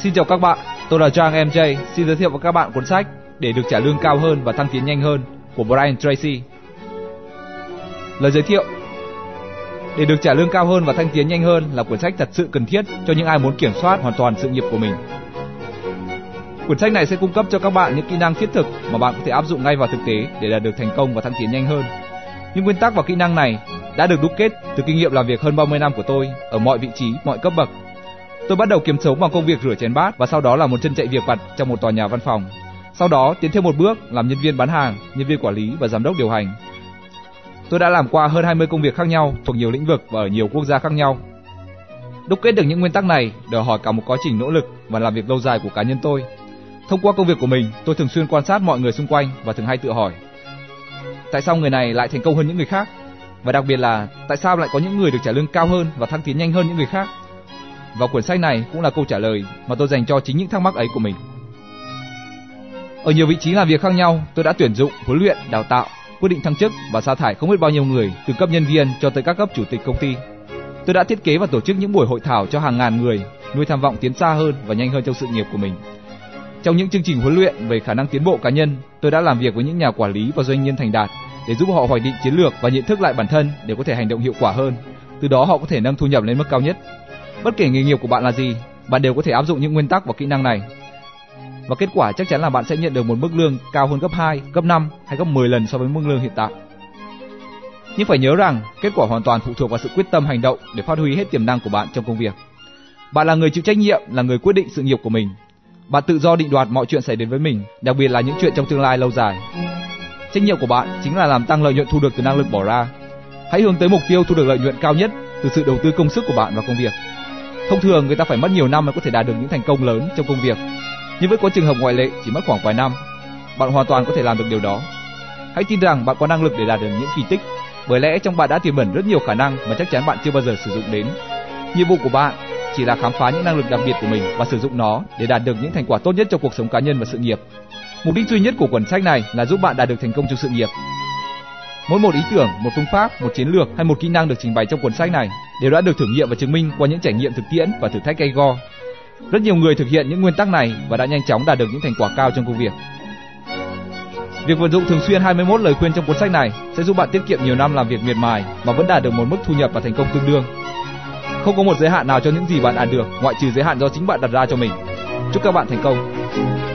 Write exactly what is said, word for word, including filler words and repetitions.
Xin chào các bạn, tôi là Trang em gi, xin giới thiệu với các bạn cuốn sách Để được trả lương cao hơn và thăng tiến nhanh hơn của Brian Tracy. Lời giới thiệu: Để được trả lương cao hơn và thăng tiến nhanh hơn là cuốn sách thật sự cần thiết cho những ai muốn kiểm soát hoàn toàn sự nghiệp của mình. Cuốn sách này sẽ cung cấp cho các bạn những kỹ năng thiết thực mà bạn có thể áp dụng ngay vào thực tế để đạt được thành công và thăng tiến nhanh hơn. Những nguyên tắc và kỹ năng này đã được đúc kết từ kinh nghiệm làm việc hơn ba mươi năm của tôi ở mọi vị trí, mọi cấp bậc. Tôi bắt đầu kiếm sống bằng công việc rửa chén bát và sau đó là một chân chạy việc vặt trong một tòa nhà văn phòng. Sau đó tiến thêm một bước làm nhân viên bán hàng, nhân viên quản lý và giám đốc điều hành. Tôi đã làm qua hơn hai mươi công việc khác nhau thuộc nhiều lĩnh vực và ở nhiều quốc gia khác nhau. Đúc kết được những nguyên tắc này đòi hỏi cả một quá trình nỗ lực và làm việc lâu dài của cá nhân tôi. Thông qua công việc của mình, tôi thường xuyên quan sát mọi người xung quanh và thường hay tự hỏi: tại sao người này lại thành công hơn những người khác? Và đặc biệt là tại sao lại có những người được trả lương cao hơn và thăng tiến nhanh hơn những người khác? Và cuốn sách này cũng là câu trả lời mà tôi dành cho chính những thắc mắc ấy của mình. Ở nhiều vị trí làm việc khác nhau, tôi đã tuyển dụng, huấn luyện, đào tạo, quyết định thăng chức và sa thải không biết bao nhiêu người, từ cấp nhân viên cho tới các cấp chủ tịch công ty. Tôi đã thiết kế và tổ chức những buổi hội thảo cho hàng ngàn người, nuôi tham vọng tiến xa hơn và nhanh hơn trong sự nghiệp của mình. Trong những chương trình huấn luyện về khả năng tiến bộ cá nhân, tôi đã làm việc với những nhà quản lý và doanh nhân thành đạt để giúp họ hoạch định chiến lược và nhận thức lại bản thân để có thể hành động hiệu quả hơn. Từ đó họ có thể nâng thu nhập lên mức cao nhất. Bất kể nghề nghiệp của bạn là gì, bạn đều có thể áp dụng những nguyên tắc và kỹ năng này. Và kết quả chắc chắn là bạn sẽ nhận được một mức lương cao hơn gấp hai, gấp năm hay gấp mười lần so với mức lương hiện tại. Nhưng phải nhớ rằng, kết quả hoàn toàn phụ thuộc vào sự quyết tâm hành động để phát huy hết tiềm năng của bạn trong công việc. Bạn là người chịu trách nhiệm, là người quyết định sự nghiệp của mình. Bạn tự do định đoạt mọi chuyện xảy đến với mình, đặc biệt là những chuyện trong tương lai lâu dài. Trách nhiệm của bạn chính là làm tăng lợi nhuận thu được từ năng lực bỏ ra. Hãy hướng tới mục tiêu thu được lợi nhuận cao nhất từ sự đầu tư công sức của bạn vào công việc. Thông thường người ta phải mất nhiều năm mới có thể đạt được những thành công lớn trong công việc, nhưng vẫn có trường hợp ngoại lệ chỉ mất khoảng vài năm. Bạn hoàn toàn có thể làm được điều đó. Hãy tin rằng bạn có năng lực để đạt được những kỳ tích, bởi lẽ trong bạn đã tiềm ẩn rất nhiều khả năng mà chắc chắn bạn chưa bao giờ sử dụng đến. Nhiệm vụ của bạn chỉ là khám phá những năng lực đặc biệt của mình và sử dụng nó để đạt được những thành quả tốt nhất trong cuộc sống cá nhân và sự nghiệp. Mục đích duy nhất của cuốn sách này là giúp bạn đạt được thành công trong sự nghiệp. Mỗi một ý tưởng, một phương pháp, một chiến lược hay một kỹ năng được trình bày trong cuốn sách này đều đã được thử nghiệm và chứng minh qua những trải nghiệm thực tiễn và thử thách gay go. Rất nhiều người thực hiện những nguyên tắc này và đã nhanh chóng đạt được những thành quả cao trong công việc. Việc vận dụng thường xuyên hai mươi mốt lời khuyên trong cuốn sách này sẽ giúp bạn tiết kiệm nhiều năm làm việc miệt mài mà vẫn đạt được một mức thu nhập và thành công tương đương. Không có một giới hạn nào cho những gì bạn đạt được, ngoại trừ giới hạn do chính bạn đặt ra cho mình. Chúc các bạn thành công.